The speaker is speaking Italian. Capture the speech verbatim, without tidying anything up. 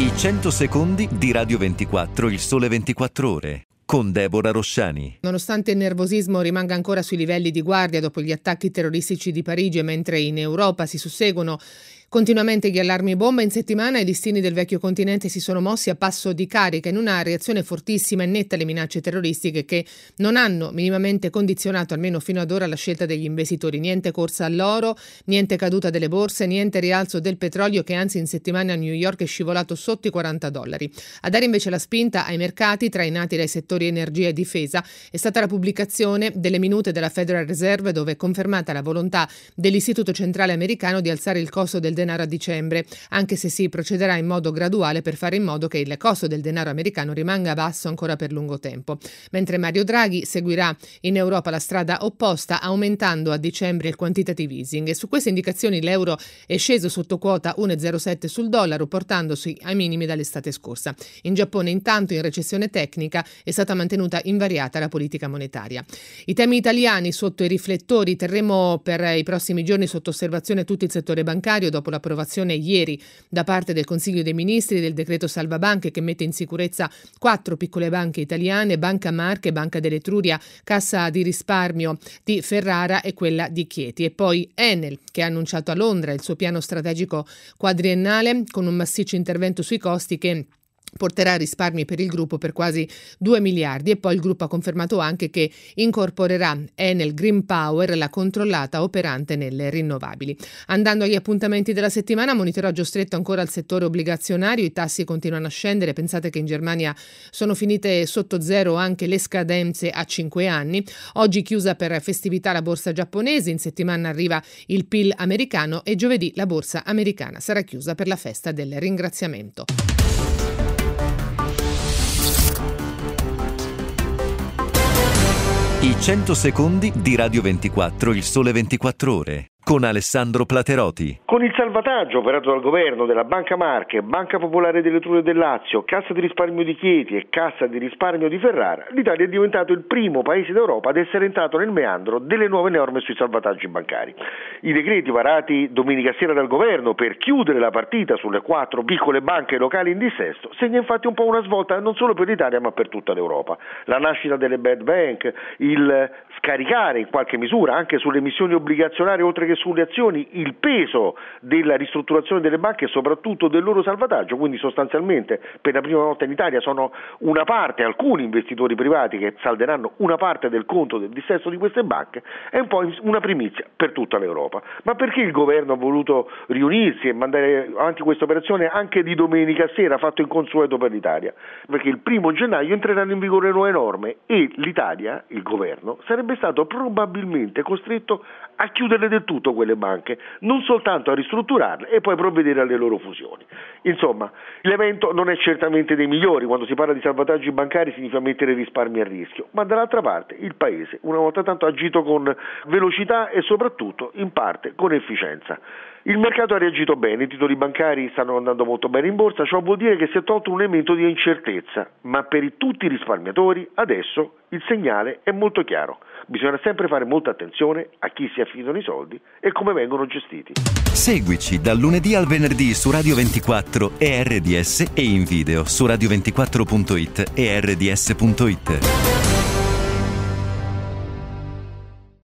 I cento secondi di Radio ventiquattro, il sole ventiquattro ore, con Deborah Rosciani. Nonostante il nervosismo rimanga ancora sui livelli di guardia dopo gli attacchi terroristici di Parigi e mentre in Europa si susseguono continuamente gli allarmi bomba, in settimana i listini del vecchio continente si sono mossi a passo di carica in una reazione fortissima e netta alle minacce terroristiche che non hanno minimamente condizionato, almeno fino ad ora, la scelta degli investitori. Niente corsa all'oro, niente caduta delle borse, niente rialzo del petrolio che anzi in settimana a New York è scivolato sotto i quaranta dollari. A dare invece la spinta ai mercati, trainati dai settori energia e difesa, è stata la pubblicazione delle minute della Federal Reserve, dove è confermata la volontà dell'Istituto Centrale Americano di alzare il costo del denaro a dicembre, anche se si procederà in modo graduale per fare in modo che il costo del denaro americano rimanga basso ancora per lungo tempo. Mentre Mario Draghi seguirà in Europa la strada opposta, aumentando a dicembre il quantitative easing. E su queste indicazioni l'euro è sceso sotto quota uno virgola zero sette sul dollaro, portandosi ai minimi dall'estate scorsa. In Giappone, intanto, in recessione tecnica, è stata mantenuta invariata la politica monetaria. I temi italiani sotto i riflettori: terremo per i prossimi giorni sotto osservazione tutto il settore bancario dopo l'approvazione ieri da parte del Consiglio dei Ministri del decreto salvabanche che mette in sicurezza quattro piccole banche italiane: Banca Marche, Banca dell'Etruria, Cassa di risparmio di Ferrara e quella di Chieti. E poi Enel, che ha annunciato a Londra il suo piano strategico quadriennale con un massiccio intervento sui costi che porterà risparmi per il gruppo per quasi due miliardi. E poi il gruppo ha confermato anche che incorporerà Enel Green Power, la controllata operante nelle rinnovabili. Andando agli appuntamenti della settimana, monitoraggio stretto ancora al settore obbligazionario, i tassi continuano a scendere, pensate che in Germania sono finite sotto zero anche le scadenze a cinque anni. Oggi chiusa per festività la borsa giapponese, in settimana arriva il P I L americano e giovedì la borsa americana sarà chiusa per la festa del ringraziamento. I cento secondi di Radio ventiquattro, il sole ventiquattro ore, con Alessandro Plateroti. Con il salvataggio operato dal governo della Banca Marche, Banca Popolare dell'Etruria e del Lazio, Cassa di risparmio di Chieti e Cassa di risparmio di Ferrara, l'Italia è diventato il primo paese d'Europa ad essere entrato nel meandro delle nuove norme sui salvataggi bancari. I decreti varati domenica sera dal governo per chiudere la partita sulle quattro piccole banche locali in dissesto segna infatti un po' una svolta non solo per l'Italia ma per tutta l'Europa. La nascita delle bad bank, il scaricare in qualche misura anche sulle emissioni obbligazionarie oltre che sulle azioni il peso della ristrutturazione delle banche e soprattutto del loro salvataggio, quindi sostanzialmente per la prima volta in Italia sono una parte, alcuni investitori privati che salderanno una parte del conto del dissesto di queste banche, è un po' una primizia per tutta l'Europa. Ma perché il governo ha voluto riunirsi e mandare avanti questa operazione anche di domenica sera, fatto inconsueto per l'Italia? Perché il primo gennaio entreranno in vigore nuove norme e l'Italia, il governo, sarebbe stato probabilmente costretto a chiudere del tutto quelle banche, non soltanto a ristrutturarle e poi provvedere alle loro fusioni. Insomma, l'evento non è certamente dei migliori, quando si parla di salvataggi bancari significa mettere risparmi a rischio, ma dall'altra parte il Paese una volta tanto ha agito con velocità e soprattutto in parte con efficienza. Il mercato ha reagito bene, i titoli bancari stanno andando molto bene in borsa, ciò vuol dire che si è tolto un elemento di incertezza, ma per tutti i risparmiatori adesso il segnale è molto chiaro. Bisogna sempre fare molta attenzione a chi si affidano i soldi e come vengono gestiti. Seguici dal lunedì al venerdì su Radio ventiquattro e R D S e in video su radio ventiquattro punto it e R D S punto it.